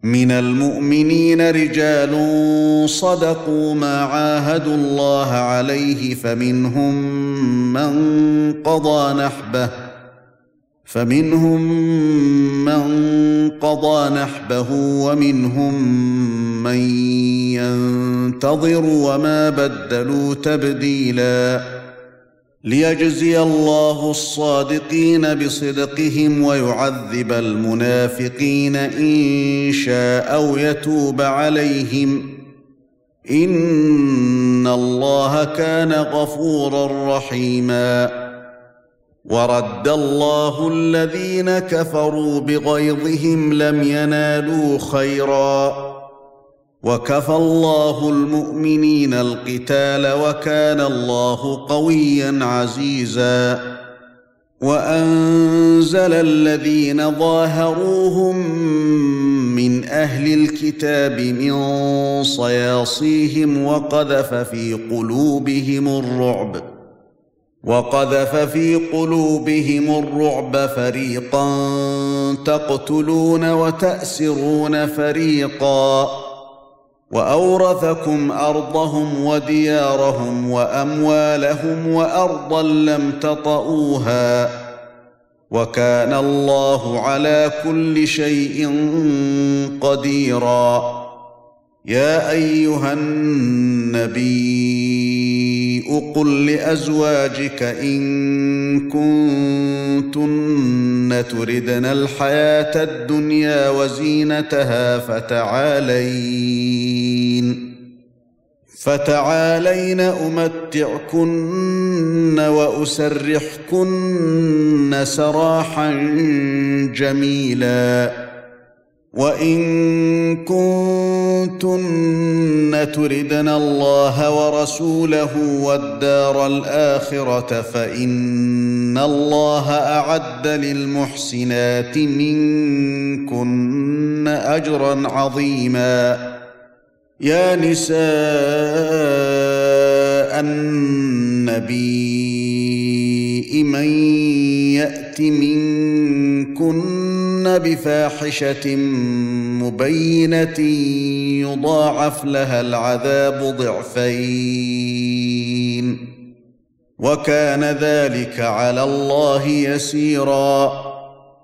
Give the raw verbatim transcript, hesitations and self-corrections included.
من المؤمنين رجال صدقوا ما عاهدوا الله عليه فمنهم من قضى نحبه فمنهم من قضى نحبه ومنهم من ينتظر وما بدلوا تبديلا ليجزي الله الصادقين بصدقهم ويعذب المنافقين إن شاء أو يتوب عليهم إن الله كان غفورا رحيما ورد الله الذين كفروا بغيظهم لم ينالوا خيرا وكفى الله المؤمنين القتال وكان الله قويا عزيزا وأنزل الذين ظاهروهم من أهل الكتاب من صياصيهم وقذف في قلوبهم الرعب وقذف في قلوبهم الرعب فريقا تقتلون وتأسرون فريقا وأورثكم أرضهم وديارهم وأموالهم وأرضا لم تطئوها وكان الله على كل شيء قديرا يا أيها النبي قل لأزواجك إن كنتن تردن الحياة الدنيا وزينتها فتعالين فتعالين أمتعكن وأسرحكن سراحا جميلا وإن كنتن تردن الله ورسوله والدار الآخرة فإن الله أعد للمحسنات منكن أجرا عظيما يا نساء النبي من يأت منكن بفاحشة مبينة يضاعف لها العذاب ضعفين وكان ذلك على الله يسيرا